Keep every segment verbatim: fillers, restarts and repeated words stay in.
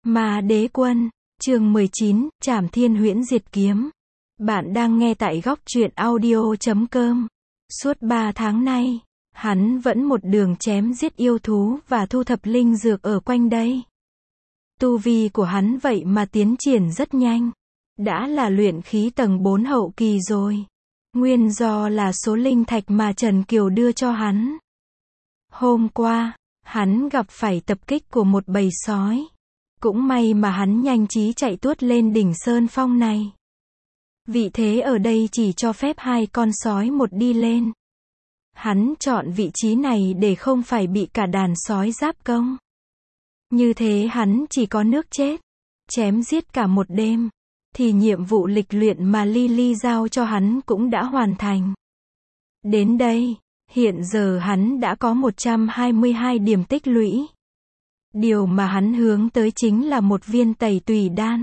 Ma Đế Quân, chương mười chín, Trảm Thiên Huyễn Diệt Kiếm. Bạn đang nghe tại góc truyện audio chấm com. Suốt ba tháng nay, hắn vẫn một đường chém giết yêu thú và thu thập linh dược ở quanh đây. Tu vi của hắn vậy mà tiến triển rất nhanh. Đã là luyện khí tầng bốn hậu kỳ rồi. Nguyên do là số linh thạch mà Trần Kiều đưa cho hắn. Hôm qua, hắn gặp phải tập kích của một bầy sói. Cũng may mà hắn nhanh trí chạy tuốt lên đỉnh Sơn Phong này. Vị thế ở đây chỉ cho phép hai con sói một đi lên. Hắn chọn vị trí này để không phải bị cả đàn sói giáp công. Như thế hắn chỉ có nước chết. Chém giết cả một đêm. Thì nhiệm vụ lịch luyện mà Lily giao cho hắn cũng đã hoàn thành. Đến đây, hiện giờ hắn đã có một trăm hai mươi hai điểm tích lũy. Điều mà hắn hướng tới chính là một viên tẩy tùy đan.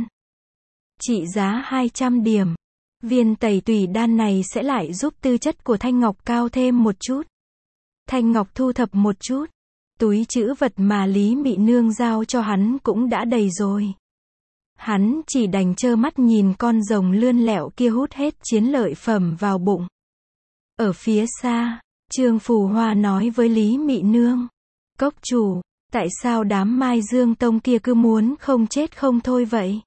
Trị giá hai trăm điểm. Viên tẩy tùy đan này sẽ lại giúp tư chất của Thanh Ngọc cao thêm một chút. Thanh Ngọc thu thập một chút. Túi trữ vật mà Lý Mị Nương giao cho hắn cũng đã đầy rồi. Hắn chỉ đành trơ mắt nhìn con rồng lươn lẹo kia hút hết chiến lợi phẩm vào bụng. Ở phía xa, Trương Phù Hoa nói với Lý Mị Nương. Cốc chủ, tại sao đám Mai Dương Tông kia cứ muốn không chết không thôi vậy?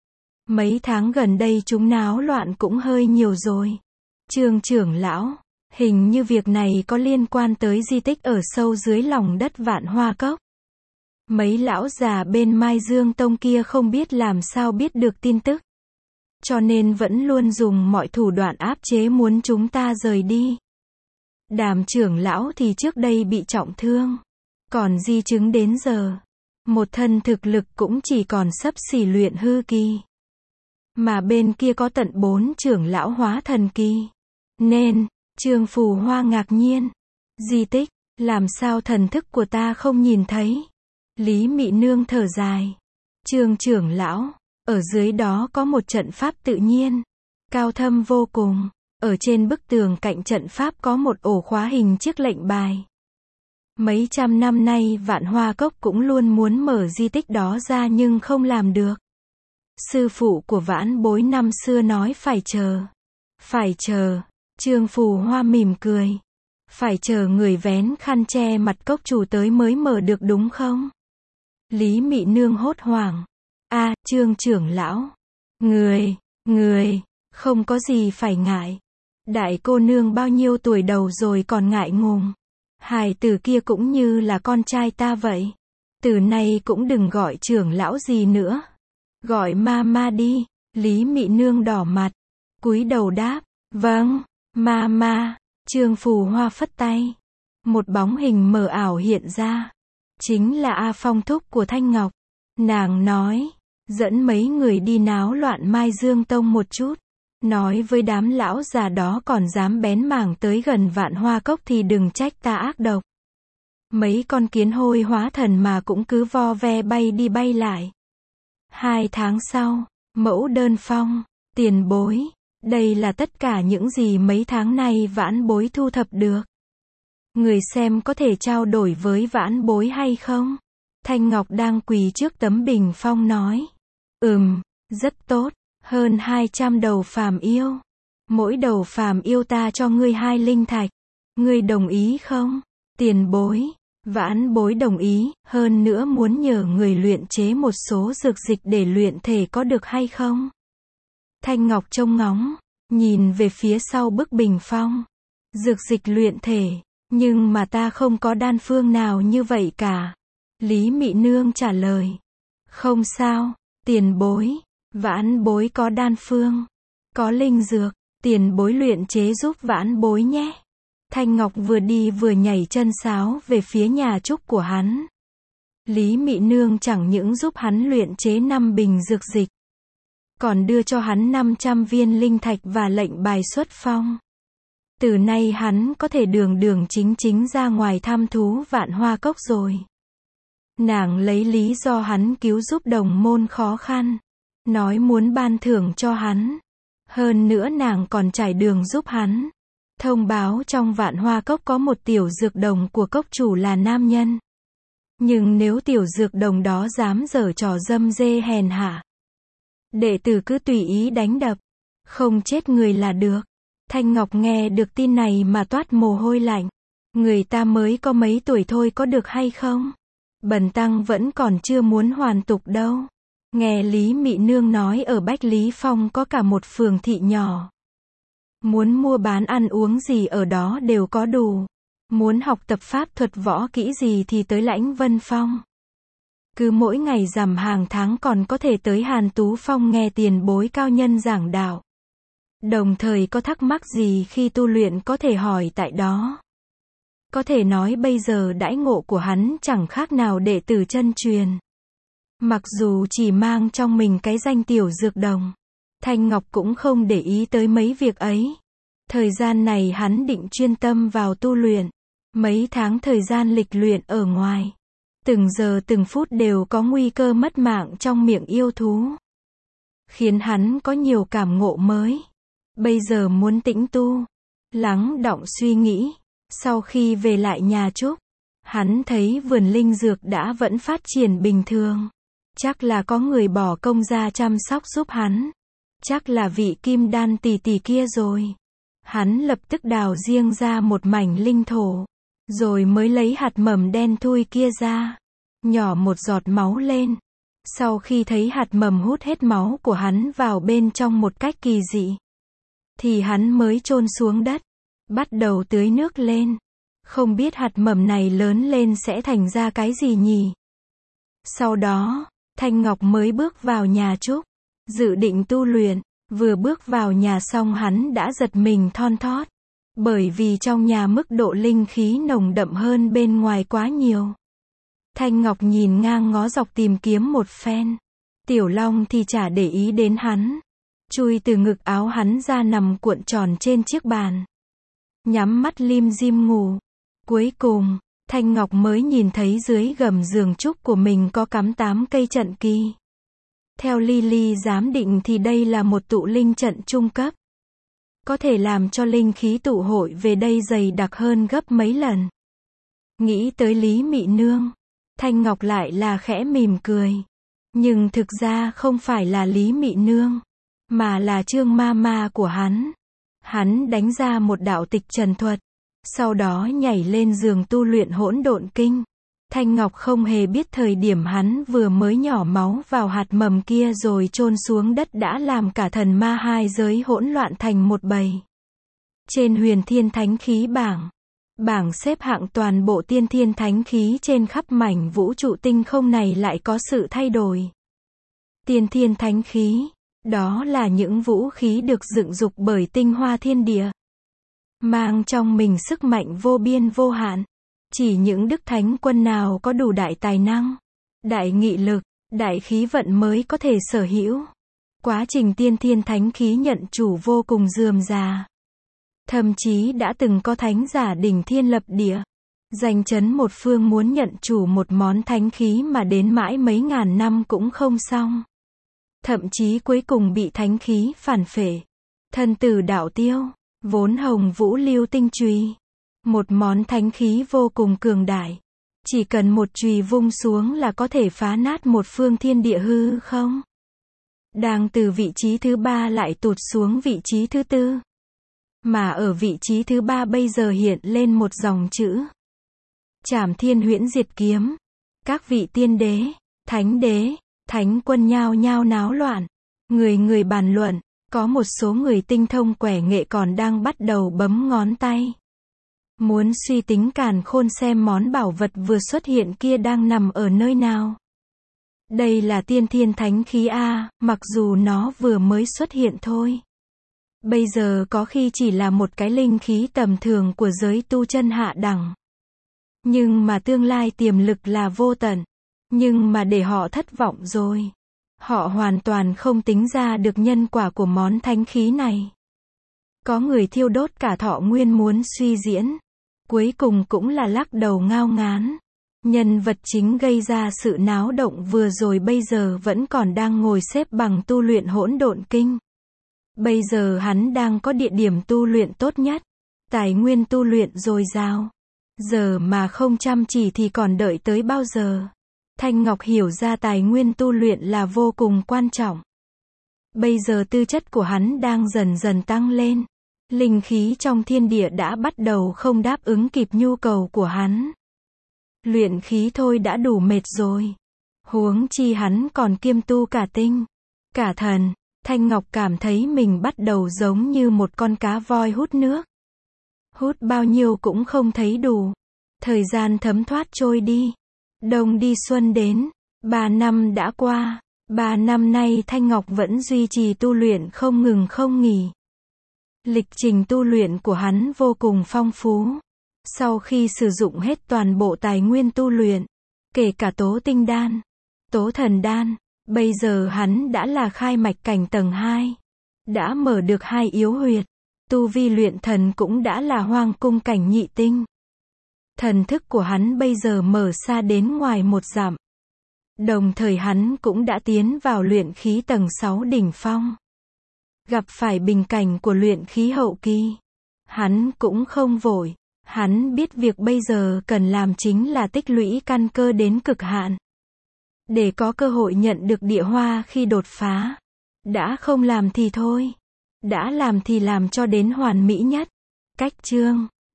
Mấy tháng gần đây chúng náo loạn cũng hơi nhiều rồi. Trương trưởng lão, hình như việc này có liên quan tới di tích ở sâu dưới lòng đất Vạn Hoa Cốc. Mấy lão già bên Mai Dương Tông kia không biết làm sao biết được tin tức. Cho nên vẫn luôn dùng mọi thủ đoạn áp chế muốn chúng ta rời đi. Đàm trưởng lão thì trước đây bị trọng thương. Còn di chứng đến giờ, một thân thực lực cũng chỉ còn xấp xỉ luyện hư kỳ. Mà bên kia có tận bốn trưởng lão hóa thần kỳ. Nên, Trương Phù Hoa ngạc nhiên. Di tích, làm sao thần thức của ta không nhìn thấy? Lý Mị Nương thở dài. Trương trưởng lão, ở dưới đó có một trận pháp tự nhiên. Cao thâm vô cùng. Ở trên bức tường cạnh trận pháp có một ổ khóa hình chiếc lệnh bài. Mấy trăm năm nay Vạn Hoa Cốc cũng luôn muốn mở di tích đó ra nhưng không làm được. Sư phụ của Vãn Bối năm xưa nói phải chờ. Phải chờ. Trương Phù Hoa mỉm cười. Phải chờ người vén khăn che mặt cốc chủ tới mới mở được đúng không? Lý Mị Nương hốt hoảng. A, à, Trương trưởng lão. Người, người, không có gì phải ngại. Đại cô nương bao nhiêu tuổi đầu rồi còn ngại ngùng. Hài tử kia cũng như là con trai ta vậy. Từ nay cũng đừng gọi trưởng lão gì nữa. Gọi ma ma đi. Lý Mị Nương đỏ mặt. Cúi đầu đáp. Vâng, ma ma. Trương Phù Hoa phất tay. Một bóng hình mờ ảo hiện ra. Chính là A Phong thúc của Thanh Ngọc. Nàng nói. Dẫn mấy người đi náo loạn Mai Dương Tông một chút. Nói với đám lão già đó còn dám bén mảng tới gần Vạn Hoa Cốc thì đừng trách ta ác độc. Mấy con kiến hôi hóa thần mà cũng cứ vo ve bay đi bay lại. Hai tháng sau, mẫu đơn phong, tiền bối. Đây là tất cả những gì mấy tháng nay Vãn Bối thu thập được. Người xem có thể trao đổi với Vãn Bối hay không? Thanh Ngọc đang quỳ trước tấm bình phong nói. Ừm, rất tốt. Hơn hai trăm đầu phàm yêu. Mỗi đầu phàm yêu ta cho ngươi hai linh thạch. Ngươi đồng ý không? Tiền bối. Vãn Bối đồng ý, hơn nữa muốn nhờ người luyện chế một số dược dịch để luyện thể có được hay không? Thanh Ngọc trông ngóng, nhìn về phía sau bức bình phong. Dược dịch luyện thể, nhưng mà ta không có đan phương nào như vậy cả. Lý Mị Nương trả lời. Không sao, tiền bối. Vãn Bối có đan phương, có linh dược, tiền bối luyện chế giúp Vãn Bối nhé. Thanh Ngọc vừa đi vừa nhảy chân sáo về phía nhà trúc của hắn. Lý Mị Nương chẳng những giúp hắn luyện chế năm bình dược dịch, còn đưa cho hắn năm trăm viên linh thạch và lệnh bài xuất phong. Từ nay hắn có thể đường đường chính chính ra ngoài thăm thú Vạn Hoa Cốc rồi. Nàng lấy lý do hắn cứu giúp đồng môn khó khăn. Nói muốn ban thưởng cho hắn. Hơn nữa nàng còn trải đường giúp hắn. Thông báo trong Vạn Hoa Cốc có một tiểu dược đồng của cốc chủ là nam nhân. Nhưng nếu tiểu dược đồng đó dám giở trò dâm dê hèn hạ, đệ tử cứ tùy ý đánh đập, không chết người là được. Thanh Ngọc nghe được tin này mà toát mồ hôi lạnh. Người ta mới có mấy tuổi thôi có được hay không? Bần tăng vẫn còn chưa muốn hoàn tục đâu. Nghe Lý Mị Nương nói ở Bách Lý Phong có cả một phường thị nhỏ. Muốn mua bán ăn uống gì ở đó đều có đủ. Muốn học tập pháp thuật võ kỹ gì thì tới Lãnh Vân Phong. Cứ mỗi ngày rằm hàng tháng còn có thể tới Hàn Tú Phong nghe tiền bối cao nhân giảng đạo. Đồng thời có thắc mắc gì khi tu luyện có thể hỏi tại đó. Có thể nói bây giờ đãi ngộ của hắn chẳng khác nào đệ tử chân truyền. Mặc dù chỉ mang trong mình cái danh tiểu dược đồng, Thanh Ngọc cũng không để ý tới mấy việc ấy. Thời gian này hắn định chuyên tâm vào tu luyện. Mấy tháng thời gian lịch luyện ở ngoài, từng giờ từng phút đều có nguy cơ mất mạng trong miệng yêu thú, khiến hắn có nhiều cảm ngộ mới. Bây giờ muốn tĩnh tu, lắng đọng suy nghĩ. Sau khi về lại nhà Trúc, hắn thấy vườn linh dược đã vẫn phát triển bình thường. Chắc là có người bỏ công ra chăm sóc giúp hắn. Chắc là vị kim đan tỷ tỷ kia rồi. Hắn lập tức đào riêng ra một mảnh linh thổ, rồi mới lấy hạt mầm đen thui kia ra, nhỏ một giọt máu lên. Sau khi thấy hạt mầm hút hết máu của hắn vào bên trong một cách kỳ dị, thì hắn mới chôn xuống đất, bắt đầu tưới nước lên. Không biết hạt mầm này lớn lên sẽ thành ra cái gì nhỉ? Sau đó, Thanh Ngọc mới bước vào nhà Trúc, dự định tu luyện. Vừa bước vào nhà xong hắn đã giật mình thon thót. Bởi vì trong nhà mức độ linh khí nồng đậm hơn bên ngoài quá nhiều. Thanh Ngọc nhìn ngang ngó dọc tìm kiếm một phen. Tiểu Long thì chả để ý đến hắn. Chui từ ngực áo hắn ra nằm cuộn tròn trên chiếc bàn. Nhắm mắt lim dim ngủ. Cuối cùng, Thanh Ngọc mới nhìn thấy dưới gầm giường Trúc của mình có cắm tám cây trận kỳ. Theo Lily giám định thì đây là một tụ linh trận trung cấp. Có thể làm cho linh khí tụ hội về đây dày đặc hơn gấp mấy lần. Nghĩ tới Lý Mị Nương, Thanh Ngọc lại là khẽ mỉm cười. Nhưng thực ra không phải là Lý Mị Nương, mà là Trương ma ma của hắn. Hắn đánh ra một đạo tịch trần thuật, sau đó nhảy lên giường tu luyện hỗn độn kinh. Thanh Ngọc không hề biết thời điểm hắn vừa mới nhỏ máu vào hạt mầm kia rồi chôn xuống đất đã làm cả thần ma hai giới hỗn loạn thành một bầy. Trên Huyền Thiên Thánh Khí bảng, bảng xếp hạng toàn bộ tiên thiên thánh khí trên khắp mảnh vũ trụ tinh không này lại có sự thay đổi. Tiên thiên thánh khí, đó là những vũ khí được dựng dục bởi tinh hoa thiên địa, mang trong mình sức mạnh vô biên vô hạn. Chỉ những đức thánh quân nào có đủ đại tài năng, đại nghị lực, đại khí vận mới có thể sở hữu. Quá trình tiên thiên thánh khí nhận chủ vô cùng rườm rà. Thậm chí đã từng có thánh giả đỉnh thiên lập địa, danh chấn một phương muốn nhận chủ một món thánh khí mà đến mãi mấy ngàn năm cũng không xong. Thậm chí cuối cùng bị thánh khí phản phệ, thân tử đạo tiêu, vốn hồng vũ lưu tinh chùy. Một món thánh khí vô cùng cường đại. Chỉ cần một chùy vung xuống là có thể phá nát một phương thiên địa hư không. Đang từ vị trí thứ ba lại tụt xuống vị trí thứ tư. Mà ở vị trí thứ ba bây giờ hiện lên một dòng chữ. Trảm Thiên Huyễn Diệt Kiếm. Các vị tiên đế, thánh đế, thánh quân nhao nhao náo loạn. Người người bàn luận, có một số người tinh thông quẻ nghệ còn đang bắt đầu bấm ngón tay. Muốn suy tính càn khôn xem món bảo vật vừa xuất hiện kia đang nằm ở nơi nào. Đây là tiên thiên thánh khí A, mặc dù nó vừa mới xuất hiện thôi. Bây giờ có khi chỉ là một cái linh khí tầm thường của giới tu chân hạ đẳng. Nhưng mà tương lai tiềm lực là vô tận. Nhưng mà để họ thất vọng rồi. Họ hoàn toàn không tính ra được nhân quả của món thánh khí này. Có người thiêu đốt cả thọ nguyên muốn suy diễn. Cuối cùng cũng là lắc đầu ngao ngán. Nhân vật chính gây ra sự náo động vừa rồi bây giờ vẫn còn đang ngồi xếp bằng tu luyện hỗn độn kinh. Bây giờ hắn đang có địa điểm tu luyện tốt nhất. Tài nguyên tu luyện dồi dào. Giờ mà không chăm chỉ thì còn đợi tới bao giờ? Thanh Ngọc hiểu ra tài nguyên tu luyện là vô cùng quan trọng. Bây giờ tư chất của hắn đang dần dần tăng lên. Linh khí trong thiên địa đã bắt đầu không đáp ứng kịp nhu cầu của hắn. Luyện khí thôi đã đủ mệt rồi. Huống chi hắn còn kiêm tu cả tinh, cả thần. Thanh Ngọc cảm thấy mình bắt đầu giống như một con cá voi hút nước. Hút bao nhiêu cũng không thấy đủ. Thời gian thấm thoát trôi đi. Đông đi xuân đến. Ba năm đã qua. Ba năm nay Thanh Ngọc vẫn duy trì tu luyện không ngừng không nghỉ. Lịch trình tu luyện của hắn vô cùng phong phú. Sau khi sử dụng hết toàn bộ tài nguyên tu luyện, kể cả tố tinh đan, tố thần đan, bây giờ hắn đã là khai mạch cảnh tầng hai. Đã mở được hai yếu huyệt. Tu vi luyện thần cũng đã là hoang cung cảnh nhị tinh. Thần thức của hắn bây giờ mở xa đến ngoài một dặm. Đồng thời hắn cũng đã tiến vào luyện khí tầng sáu đỉnh phong. Gặp phải bình cảnh của luyện khí hậu kỳ. Hắn cũng không vội. Hắn biết việc bây giờ cần làm chính là tích lũy căn cơ đến cực hạn. Để có cơ hội nhận được địa hoa khi đột phá. Đã không làm thì thôi. Đã làm thì làm cho đến hoàn mỹ nhất. Cách chương